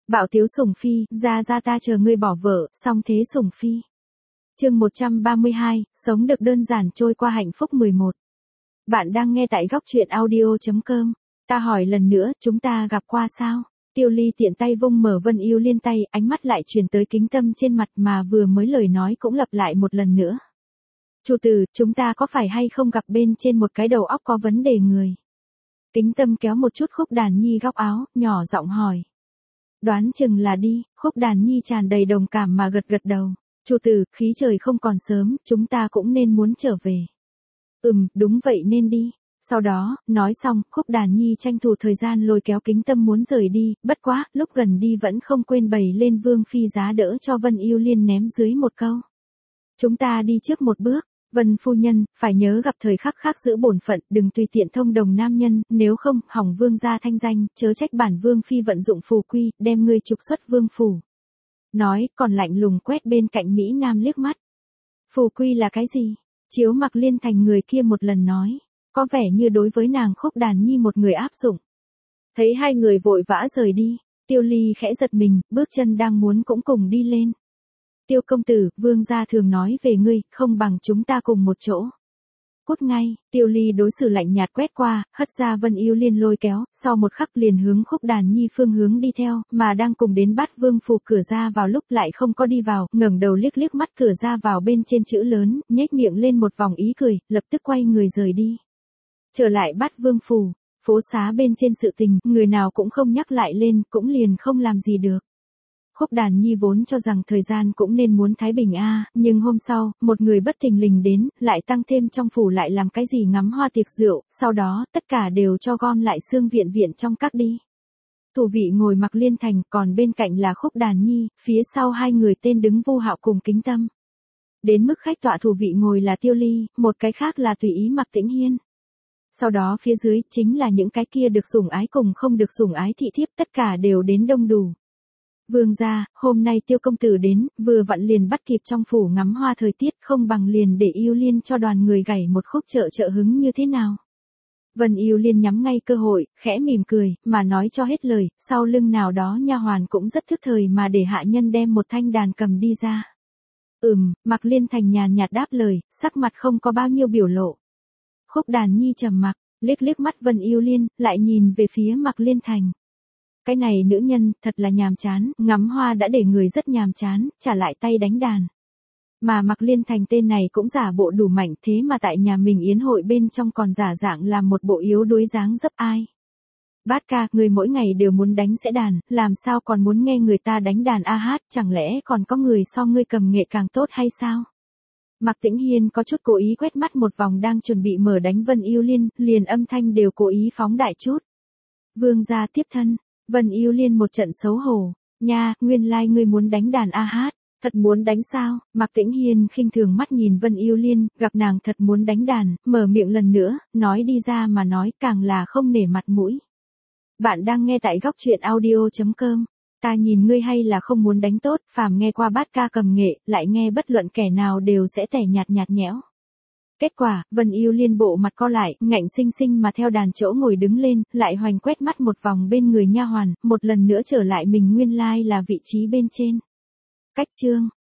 Bạo tiếu sủng phi, ra ta chờ ngươi bỏ vợ, xong thế sủng phi. Chương 132, sống được đơn giản trôi qua hạnh phúc 11. Bạn đang nghe tại góc truyện audio.com. Ta hỏi lần nữa, chúng ta gặp qua sao? Tiêu Ly tiện tay vung mở Vân Yêu Liên tay, ánh mắt lại truyền tới Kính Tâm trên mặt mà vừa mới lời nói cũng lặp lại một lần nữa. Chủ tử, chúng ta có phải hay không gặp bên trên một cái đầu óc có vấn đề người? Kính Tâm kéo một chút Khúc Đàn Nhi góc áo, nhỏ giọng hỏi. Đoán chừng là đi, Khúc Đàn Nhi tràn đầy đồng cảm mà gật gật đầu. Chủ tử, khí trời không còn sớm, chúng ta cũng nên muốn trở về. Đúng vậy nên đi. Sau đó, nói xong, Khúc Đàn Nhi tranh thủ thời gian lôi kéo Kính Tâm muốn rời đi, bất quá, lúc gần đi vẫn không quên bày lên Vương Phi giá đỡ cho Vân Yêu Liên ném dưới một câu. Chúng ta đi trước một bước, Vân phu nhân, phải nhớ gặp thời khắc khác giữ bổn phận, đừng tùy tiện thông đồng nam nhân, nếu không, hỏng vương gia thanh danh, chớ trách bản Vương Phi vận dụng phù quy, đem ngươi trục xuất vương phủ. Nói, còn lạnh lùng quét bên cạnh Mỹ Nam liếc mắt. Phù quy là cái gì? Chiếu Mặc Liên Thành người kia một lần nói. Có vẻ như đối với nàng Khúc Đàn Nhi một người áp dụng. Thấy hai người vội vã rời đi, Tiêu Ly khẽ giật mình, bước chân đang muốn cũng cùng đi lên. Tiêu công tử, vương gia thường nói về ngươi, không bằng chúng ta cùng một chỗ. Cút ngay, Tiêu Ly đối xử lạnh nhạt quét qua, hất ra Vân Yêu Liên lôi kéo, sau một khắc liền hướng Khúc Đàn Nhi phương hướng đi theo, mà đang cùng đến Bát Vương phủ cửa ra vào lúc lại không có đi vào, ngẩng đầu liếc liếc mắt cửa ra vào bên trên chữ lớn, nhếch miệng lên một vòng ý cười, lập tức quay người rời đi. Trở lại Bát Vương phủ, phố xá bên trên sự tình, người nào cũng không nhắc lại lên, cũng liền không làm gì được. Khúc Đàn Nhi vốn cho rằng thời gian cũng nên muốn thái bình nhưng hôm sau, một người bất thình lình đến, lại tăng thêm trong phủ lại làm cái gì ngắm hoa tiệc rượu, sau đó, tất cả đều cho gom lại xương viện trong các đi. Thủ vị ngồi Mặc Liên Thành, còn bên cạnh là Khúc Đàn Nhi, phía sau hai người tên đứng Vu Hạo cùng Kính Tâm. Đến mức khách tọa thủ vị ngồi là Tiêu Ly, một cái khác là tùy ý Mặc Tĩnh Hiên. Sau đó phía dưới, chính là những cái kia được sủng ái cùng không được sủng ái thị thiếp, tất cả đều đến đông đủ. Vương gia, hôm nay Tiêu công tử đến, vừa vặn liền bắt kịp trong phủ ngắm hoa thời tiết, không bằng liền để Yêu Liên cho đoàn người gảy một khúc trợ hứng như thế nào. Vân Yêu Liên nhắm ngay cơ hội, khẽ mỉm cười, mà nói cho hết lời, sau lưng nào đó nha hoàn cũng rất thức thời mà để hạ nhân đem một thanh đàn cầm đi ra. Mặc Liên Thành nhàn nhạt đáp lời, sắc mặt không có bao nhiêu biểu lộ. Khúc Đàn Nhi trầm mặc, liếc liếc mắt Vân Yêu Liên, lại nhìn về phía Mặc Liên Thành. Cái này nữ nhân, thật là nhàm chán, ngắm hoa đã để người rất nhàm chán, trả lại tay đánh đàn. Mà Mặc Liên Thành tên này cũng giả bộ đủ mạnh thế mà tại nhà mình yến hội bên trong còn giả dạng làm một bộ yếu đuối dáng dấp ai. Bát ca, người mỗi ngày đều muốn đánh sẽ đàn, làm sao còn muốn nghe người ta đánh đàn hát, chẳng lẽ còn có người so ngươi cầm nghệ càng tốt hay sao? Mặc Tĩnh Hiên có chút cố ý quét mắt một vòng đang chuẩn bị mở đánh Vân Yêu Liên, liền âm thanh đều cố ý phóng đại chút. Vương gia tiếp thân, Vân Yêu Liên một trận xấu hổ, nha, nguyên lai ngươi muốn đánh đàn hát, thật muốn đánh sao? Mặc Tĩnh Hiên khinh thường mắt nhìn Vân Yêu Liên, gặp nàng thật muốn đánh đàn, mở miệng lần nữa, nói đi ra mà nói càng là không nể mặt mũi. Bạn đang nghe tại góc truyện audio.com. Ta nhìn ngươi hay là không muốn đánh tốt, phàm nghe qua Bát ca cầm nghệ, lại nghe bất luận kẻ nào đều sẽ tẻ nhạt nhẽo. Kết quả, Vân Yêu Liên bộ mặt co lại, ngạnh sinh sinh mà theo đàn chỗ ngồi đứng lên, lại hoành quét mắt một vòng bên người nha hoàn, một lần nữa trở lại mình nguyên lai là vị trí bên trên. Cách chương,